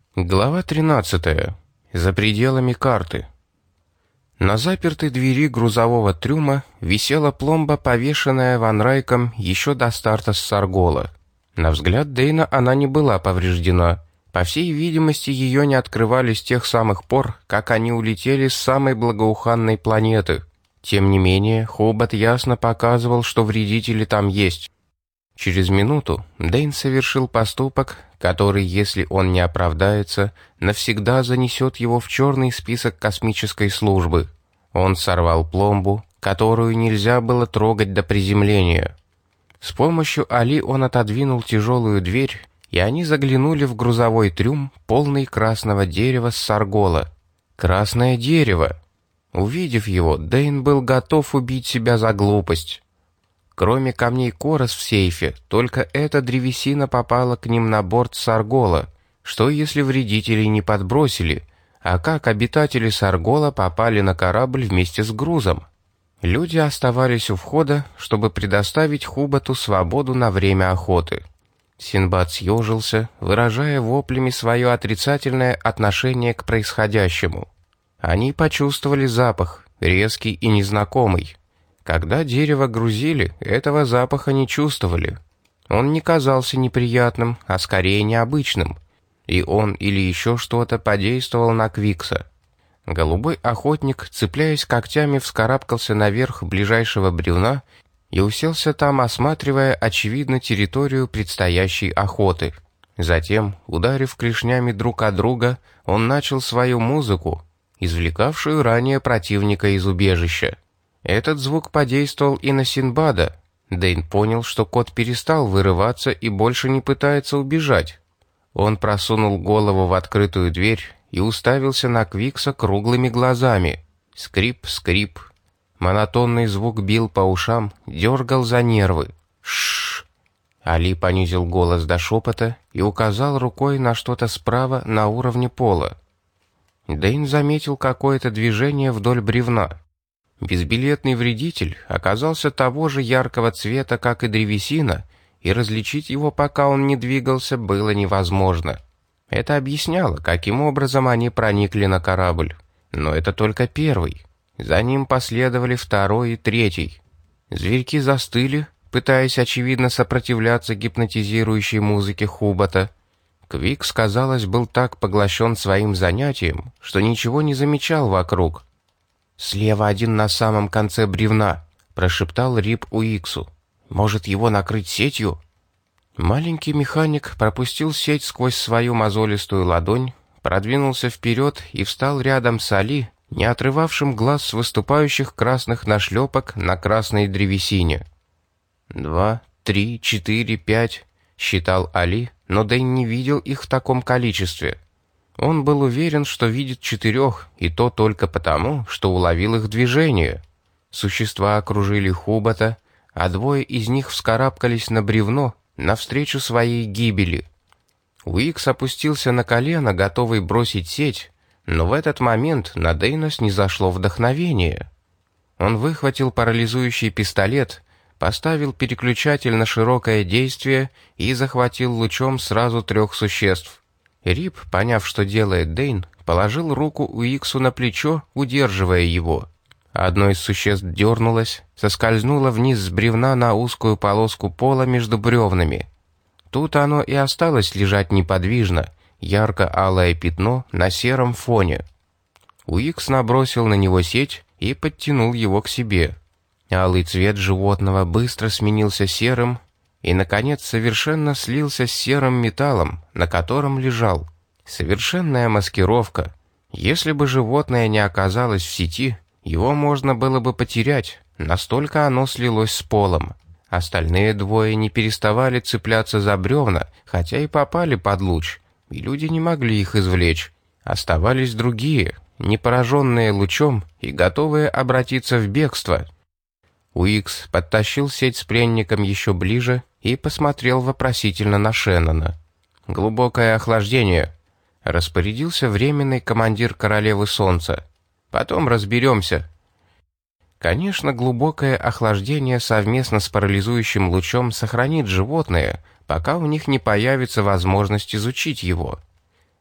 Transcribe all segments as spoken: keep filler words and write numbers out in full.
Глава тринадцатая. За пределами карты. На запертой двери грузового трюма висела пломба, повешенная Ван Райком еще до старта с Саргола. На взгляд Дэйна она не была повреждена. По всей видимости, ее не открывали с тех самых пор, как они улетели с самой благоуханной планеты. Тем не менее, Хобот ясно показывал, что вредители там есть. Через минуту Дэйн совершил поступок, который, если он не оправдается, навсегда занесет его в черный список космической службы. Он сорвал пломбу, которую нельзя было трогать до приземления. С помощью Али он отодвинул тяжелую дверь, и они заглянули в грузовой трюм, полный красного дерева с Саргола. Красное дерево! Увидев его, Дэйн был готов убить себя за глупость. Кроме камней Корос в сейфе, только эта древесина попала к ним на борт Саргола. Что если вредителей не подбросили? А как обитатели Саргола попали на корабль вместе с грузом? Люди оставались у входа, чтобы предоставить Хуботу свободу на время охоты. Синдбад съежился, выражая воплями свое отрицательное отношение к происходящему. Они почувствовали запах, резкий и незнакомый. Когда дерево грузили, этого запаха не чувствовали. Он не казался неприятным, а скорее необычным. И он или еще что-то подействовал на Квикса. Голубой охотник, цепляясь когтями, вскарабкался наверх ближайшего бревна и уселся там, осматривая, очевидно, территорию предстоящей охоты. Затем, ударив клешнями друг от друга, он начал свою музыку, извлекавшую ранее противника из убежища. Этот звук подействовал и на Синдбада. Дэйн понял, что кот перестал вырываться и больше не пытается убежать. Он просунул голову в открытую дверь и уставился на Квикса круглыми глазами. Скрип, скрип. Монотонный звук бил по ушам, дергал за нервы. Шш. Али понизил голос до шепота и указал рукой на что-то справа на уровне пола. Дэйн заметил какое-то движение вдоль бревна. Безбилетный вредитель оказался того же яркого цвета, как и древесина, и различить его, пока он не двигался, было невозможно. Это объясняло, каким образом они проникли на корабль. Но это только первый. За ним последовали второй и третий. Зверьки застыли, пытаясь, очевидно, сопротивляться гипнотизирующей музыке Хубота. Квикс, казалось, был так поглощен своим занятием, что ничего не замечал вокруг. «Слева один на самом конце бревна», — прошептал Рип Уиксу. «Может, его накрыть сетью?» Маленький механик пропустил сеть сквозь свою мозолистую ладонь, продвинулся вперед и встал рядом с Али, не отрывавшим глаз с выступающих красных нашлепок на красной древесине. «Два, три, четыре, пять», — считал Али, но Дэйн не видел их в таком количестве. Он был уверен, что видит четырех, и то только потому, что уловил их движение. Существа окружили Хубота, а двое из них вскарабкались на бревно навстречу своей гибели. Уикс опустился на колено, готовый бросить сеть, но в этот момент на Дэйна снизошло вдохновение. Он выхватил парализующий пистолет, поставил переключатель на широкое действие и захватил лучом сразу трех существ. Рип, поняв, что делает Дэйн, положил руку Уиксу на плечо, удерживая его. Одно из существ дернулось, соскользнуло вниз с бревна на узкую полоску пола между бревнами. Тут оно и осталось лежать неподвижно, ярко-алое пятно на сером фоне. Уикс набросил на него сеть и подтянул его к себе. Алый цвет животного быстро сменился серым, и, наконец, совершенно слился с серым металлом, на котором лежал. Совершенная маскировка. Если бы животное не оказалось в сети, его можно было бы потерять, настолько оно слилось с полом. Остальные двое не переставали цепляться за бревна, хотя и попали под луч, и люди не могли их извлечь. Оставались другие, не пораженные лучом и готовые обратиться в бегство. Уикс подтащил сеть с пленником еще ближе и посмотрел вопросительно на Шеннона. «Глубокое охлаждение», — распорядился временный командир Королевы Солнца. «Потом разберемся». Конечно, глубокое охлаждение совместно с парализующим лучом сохранит животное, пока у них не появится возможность изучить его.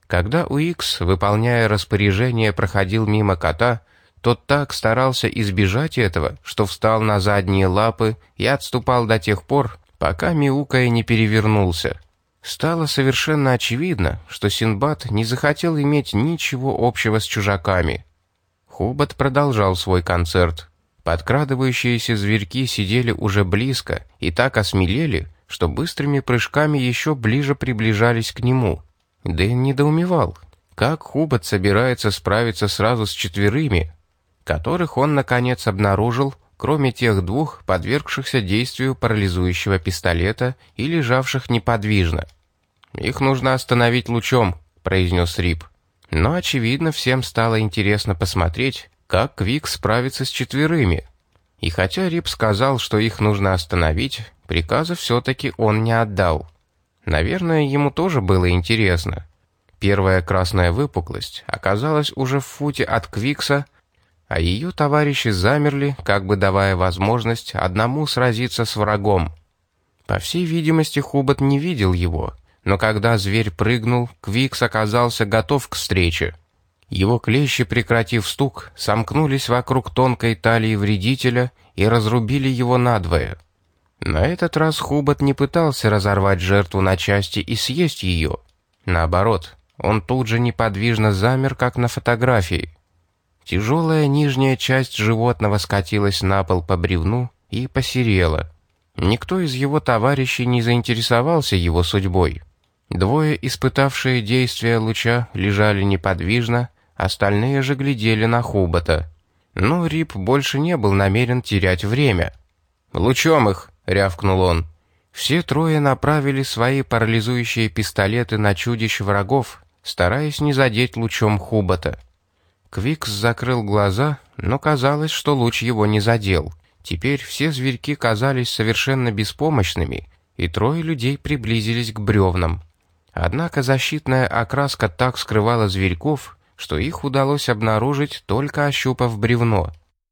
Когда Уикс, выполняя распоряжение, проходил мимо кота, тот так старался избежать этого, что встал на задние лапы и отступал до тех пор, пока мяукая не перевернулся. Стало совершенно очевидно, что Синдбад не захотел иметь ничего общего с чужаками. Хубат продолжал свой концерт. Подкрадывающиеся зверьки сидели уже близко и так осмелели, что быстрыми прыжками еще ближе приближались к нему. Дэн недоумевал, как Хубат собирается справиться сразу с четверыми, которых он, наконец, обнаружил, кроме тех двух, подвергшихся действию парализующего пистолета и лежавших неподвижно. «Их нужно остановить лучом», — произнес Рип. Но, очевидно, всем стало интересно посмотреть, как Квикс справится с четверыми. И хотя Рип сказал, что их нужно остановить, приказа все-таки он не отдал. Наверное, ему тоже было интересно. Первая красная выпуклость оказалась уже в футе от Квикса, а ее товарищи замерли, как бы давая возможность одному сразиться с врагом. По всей видимости, Хубат не видел его, но когда зверь прыгнул, Квикс оказался готов к встрече. Его клещи, прекратив стук, сомкнулись вокруг тонкой талии вредителя и разрубили его надвое. На этот раз Хубат не пытался разорвать жертву на части и съесть ее. Наоборот, он тут же неподвижно замер, как на фотографии. Тяжелая нижняя часть животного скатилась на пол по бревну и посерела. Никто из его товарищей не заинтересовался его судьбой. Двое, испытавшие действие луча, лежали неподвижно, остальные же глядели на Хубата. Но Рип больше не был намерен терять время. «Лучом их!» — рявкнул он. Все трое направили свои парализующие пистолеты на чудищ врагов, стараясь не задеть лучом Хубата. Квикс закрыл глаза, но казалось, что луч его не задел. Теперь все зверьки казались совершенно беспомощными, и трое людей приблизились к бревнам. Однако защитная окраска так скрывала зверьков, что их удалось обнаружить, только ощупав бревно.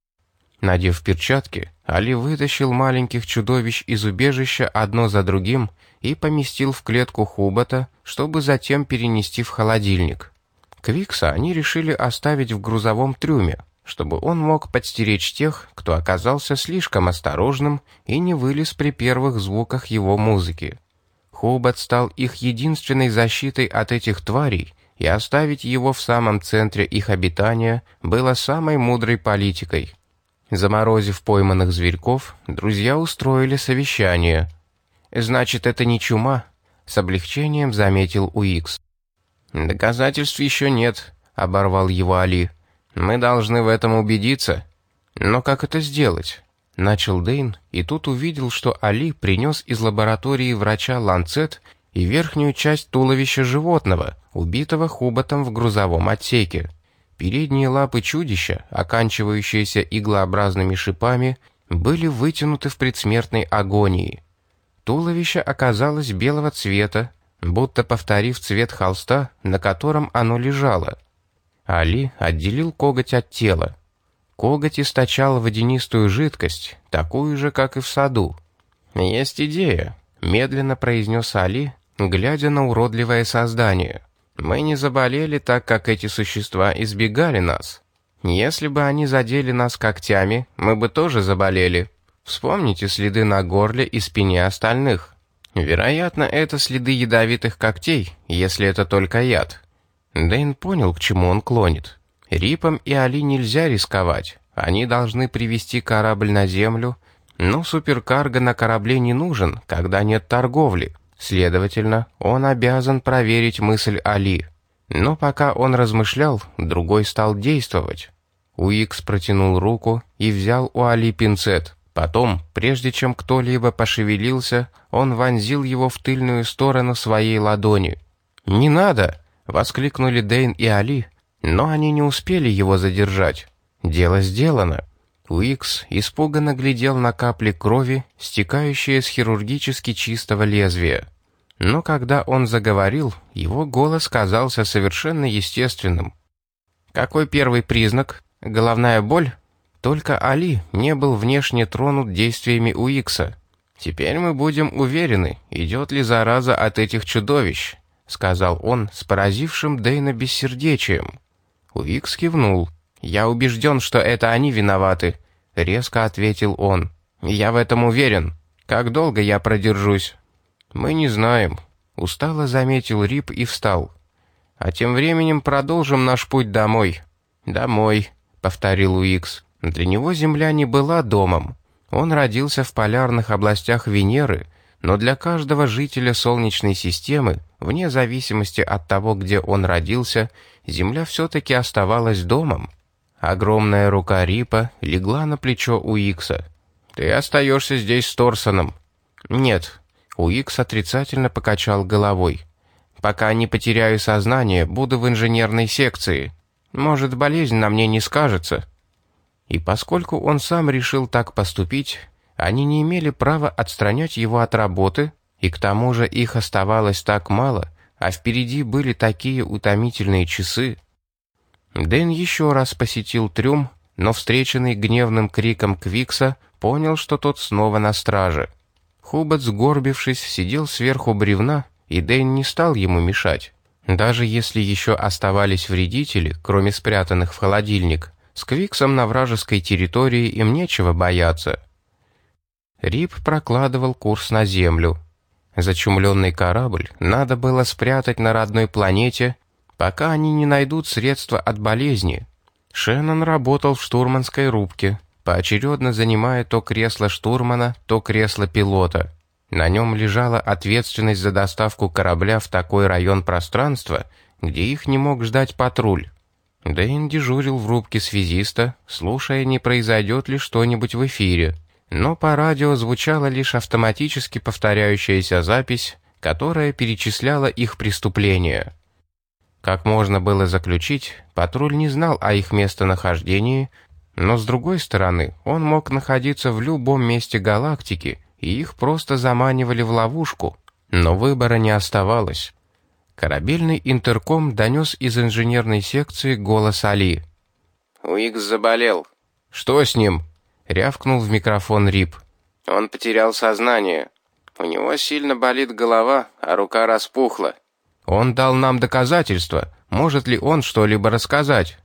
Надев перчатки, Али вытащил маленьких чудовищ из убежища одно за другим и поместил в клетку Хубата, чтобы затем перенести в холодильник. Квикса они решили оставить в грузовом трюме, чтобы он мог подстеречь тех, кто оказался слишком осторожным и не вылез при первых звуках его музыки. Хубат стал их единственной защитой от этих тварей, и оставить его в самом центре их обитания было самой мудрой политикой. Заморозив пойманных зверьков, друзья устроили совещание. «Значит, это не чума?» — с облегчением заметил Уикс. «Доказательств еще нет», — оборвал его Али. «Мы должны в этом убедиться». «Но как это сделать?» — начал Дэйн, и тут увидел, что Али принес из лаборатории врача ланцет и верхнюю часть туловища животного, убитого Хубатом в грузовом отсеке. Передние лапы чудища, оканчивающиеся иглообразными шипами, были вытянуты в предсмертной агонии. Туловище оказалось белого цвета, будто повторив цвет холста, на котором оно лежало. Али отделил коготь от тела. Коготь источал водянистую жидкость, такую же, как и в саду. «Есть идея», — медленно произнес Али, глядя на уродливое создание. «Мы не заболели так, как эти существа избегали нас. Если бы они задели нас когтями, мы бы тоже заболели. Вспомните следы на горле и спине остальных. Вероятно, это следы ядовитых когтей, если это только яд». Дэйн понял, к чему он клонит. Рипам и Али нельзя рисковать. Они должны привести корабль на землю, но суперкарго на корабле не нужен, когда нет торговли. Следовательно, он обязан проверить мысль Али. Но пока он размышлял, другой стал действовать. Уикс протянул руку и взял у Али пинцет. Потом, прежде чем кто-либо пошевелился, он вонзил его в тыльную сторону своей ладони. «Не надо!» — воскликнули Дэйн и Али, но они не успели его задержать. Дело сделано. Уикс испуганно глядел на капли крови, стекающие с хирургически чистого лезвия. Но когда он заговорил, его голос казался совершенно естественным. «Какой первый признак? Головная боль?» Только Али не был внешне тронут действиями Уикса. «Теперь мы будем уверены, идет ли зараза от этих чудовищ», — сказал он с поразившим Дэйна бессердечием. Уикс кивнул. «Я убежден, что это они виноваты», — резко ответил он. «Я в этом уверен. Как долго я продержусь?» «Мы не знаем», — устало заметил Рип и встал. «А тем временем продолжим наш путь домой». «Домой», — повторил Уикс. Для него Земля не была домом. Он родился в полярных областях Венеры, но для каждого жителя Солнечной системы, вне зависимости от того, где он родился, Земля все-таки оставалась домом. Огромная рука Рипа легла на плечо Уикса. «Ты остаешься здесь с Торсоном». «Нет», — Уикс отрицательно покачал головой. «Пока не потеряю сознание, буду в инженерной секции. Может, болезнь на мне не скажется». И поскольку он сам решил так поступить, они не имели права отстранять его от работы, и к тому же их оставалось так мало, а впереди были такие утомительные часы. Дэн еще раз посетил трюм, но, встреченный гневным криком Квикса, понял, что тот снова на страже. Хубот, сгорбившись, сидел сверху бревна, и Дэн не стал ему мешать. Даже если еще оставались вредители, кроме спрятанных в холодильник, с Квиксом на вражеской территории им нечего бояться. Рип прокладывал курс на Землю. Зачумленный корабль надо было спрятать на родной планете, пока они не найдут средства от болезни. Шеннон работал в штурманской рубке, поочередно занимая то кресло штурмана, то кресло пилота. На нем лежала ответственность за доставку корабля в такой район пространства, где их не мог ждать патруль. Дэйн дежурил в рубке связиста, слушая, не произойдет ли что-нибудь в эфире. Но по радио звучала лишь автоматически повторяющаяся запись, которая перечисляла их преступления. Как можно было заключить, патруль не знал о их местонахождении, но с другой стороны, он мог находиться в любом месте галактики, и их просто заманивали в ловушку. Но выбора не оставалось. Корабельный интерком донес из инженерной секции голос Али. «Уикс заболел». «Что с ним?» — рявкнул в микрофон Рип. «Он потерял сознание. У него сильно болит голова, а рука распухла». «Он дал нам доказательства. Может ли он что-либо рассказать?»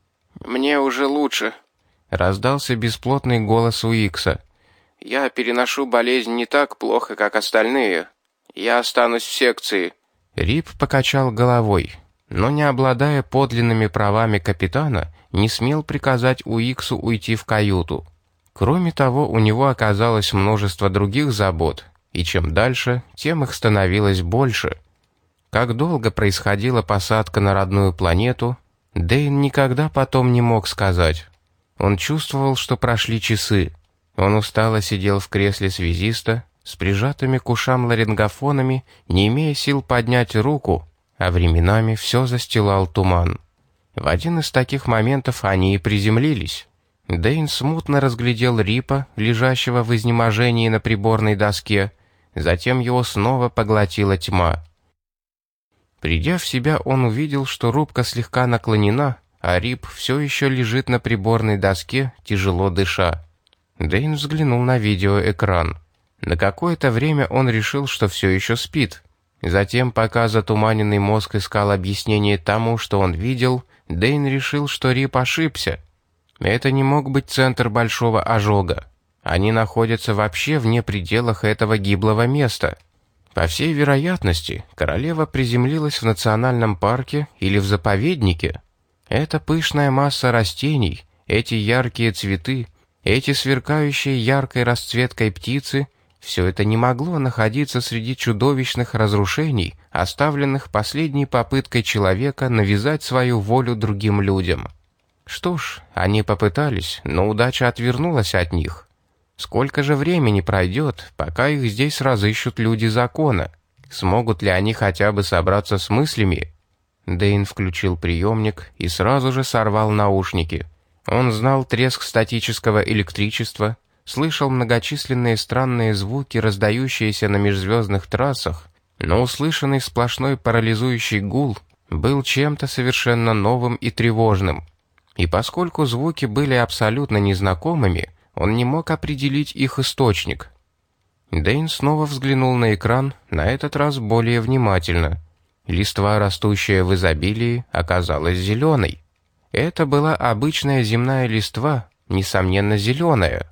«Мне уже лучше», — раздался бесплотный голос Уикса. «Я переношу болезнь не так плохо, как остальные. Я останусь в секции». Рип покачал головой, но, не обладая подлинными правами капитана, не смел приказать Уиксу уйти в каюту. Кроме того, у него оказалось множество других забот, и чем дальше, тем их становилось больше. Как долго происходила посадка на родную планету, Дэйн никогда потом не мог сказать. Он чувствовал, что прошли часы. Он устало сидел в кресле связиста, с прижатыми к ушам ларингофонами, не имея сил поднять руку, а временами все застилал туман. В один из таких моментов они и приземлились. Дэйн смутно разглядел Рипа, лежащего в изнеможении на приборной доске, затем его снова поглотила тьма. Придя в себя, он увидел, что рубка слегка наклонена, а Рип все еще лежит на приборной доске, тяжело дыша. Дэйн взглянул на видеоэкран. На какое-то время он решил, что все еще спит. Затем, пока затуманенный мозг искал объяснение тому, что он видел, Дэйн решил, что Рип ошибся. Это не мог быть центр большого ожога. Они находятся вообще вне пределах этого гиблого места. По всей вероятности, королева приземлилась в национальном парке или в заповеднике. Эта пышная масса растений, эти яркие цветы, эти сверкающие яркой расцветкой птицы — все это не могло находиться среди чудовищных разрушений, оставленных последней попыткой человека навязать свою волю другим людям. Что ж, они попытались, но удача отвернулась от них. Сколько же времени пройдет, пока их здесь разыщут люди закона? Смогут ли они хотя бы собраться с мыслями? Дэйн включил приемник и сразу же сорвал наушники. Он знал треск статического электричества, слышал многочисленные странные звуки, раздающиеся на межзвездных трассах, но услышанный сплошной парализующий гул был чем-то совершенно новым и тревожным. И поскольку звуки были абсолютно незнакомыми, он не мог определить их источник. Дэйн снова взглянул на экран, на этот раз более внимательно. Листва, растущая в изобилии, оказалась зеленой. Это была обычная земная листва, несомненно зеленая.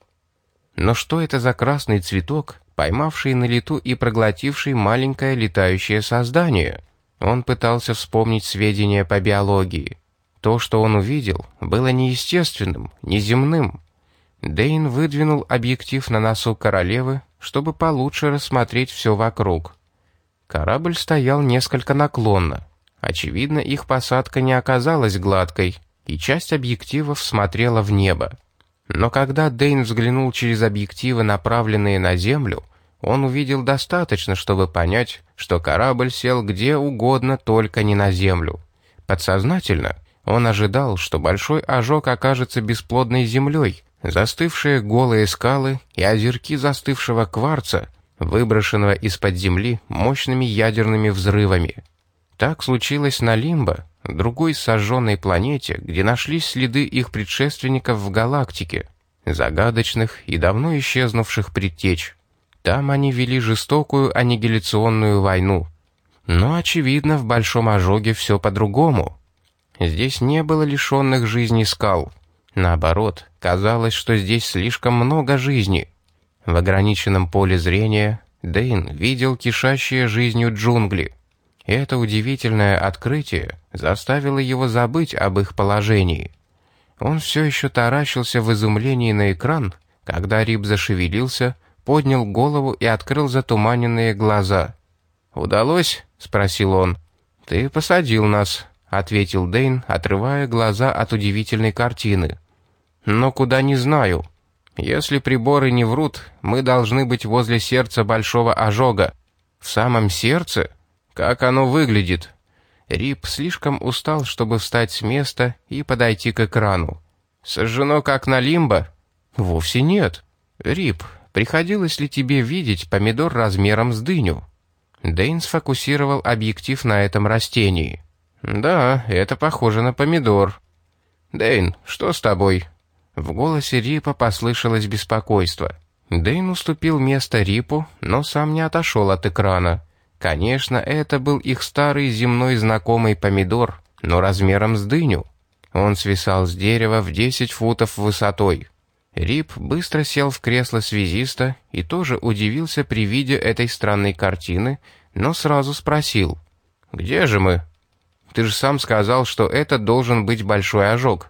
Но что это за красный цветок, поймавший на лету и проглотивший маленькое летающее создание? Он пытался вспомнить сведения по биологии. То, что он увидел, было неестественным, неземным. Дэйн выдвинул объектив на носу королевы, чтобы получше рассмотреть все вокруг. Корабль стоял несколько наклонно. Очевидно, их посадка не оказалась гладкой, и часть объективов смотрела в небо. Но когда Дэйн взглянул через объективы, направленные на Землю, он увидел достаточно, чтобы понять, что корабль сел где угодно, только не на Землю. Подсознательно он ожидал, что большой ожог окажется бесплодной землей, застывшие голые скалы и озерки застывшего кварца, выброшенного из-под земли мощными ядерными взрывами. Так случилось на Лимбо, другой сожженной планете, где нашлись следы их предшественников в галактике, загадочных и давно исчезнувших предтеч. Там они вели жестокую аннигиляционную войну. Но, очевидно, в Большом ожоге все по-другому. Здесь не было лишенных жизни скал. Наоборот, казалось, что здесь слишком много жизни. В ограниченном поле зрения Дэйн видел кишащие жизнью джунгли. Это удивительное открытие заставило его забыть об их положении. Он все еще таращился в изумлении на экран, когда Рип зашевелился, поднял голову и открыл затуманенные глаза. «Удалось?» — спросил он. «Ты посадил нас», — ответил Дэйн, отрывая глаза от удивительной картины. «Но куда не знаю. Если приборы не врут, мы должны быть возле сердца большого ожога». «В самом сердце? Как оно выглядит?» Рип слишком устал, чтобы встать с места и подойти к экрану. «Сожжено, как на Лимбо?» «Вовсе нет. Рип, приходилось ли тебе видеть помидор размером с дыню?» Дэйн сфокусировал объектив на этом растении. «Да, это похоже на помидор». «Дэйн, что с тобой?» В голосе Рипа послышалось беспокойство. Дэйн уступил место Рипу, но сам не отошел от экрана. Конечно, это был их старый земной знакомый помидор, но размером с дыню. Он свисал с дерева в десять футов высотой. Рип быстро сел в кресло связиста и тоже удивился при виде этой странной картины, но сразу спросил: «Где же мы? Ты же сам сказал, что это должен быть большой ожог».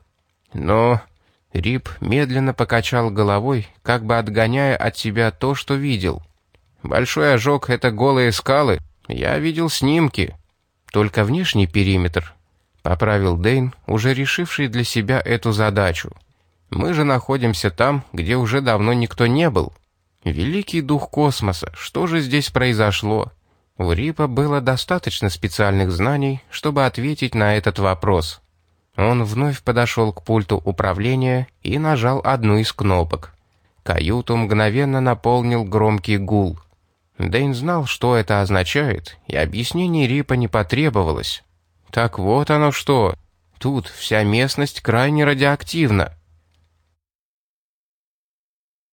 Но Рип медленно покачал головой, как бы отгоняя от себя то, что видел. «Большой ожог — это голые скалы. Я видел снимки. Только внешний периметр», — поправил Дэйн, уже решивший для себя эту задачу. «Мы же находимся там, где уже давно никто не был. Великий дух космоса, что же здесь произошло?» У Рипа было достаточно специальных знаний, чтобы ответить на этот вопрос. Он вновь подошел к пульту управления и нажал одну из кнопок. Каюту мгновенно наполнил громкий гул. Дэйн знал, что это означает, и объяснений Рипа не потребовалось. «Так вот оно что. Тут вся местность крайне радиоактивна.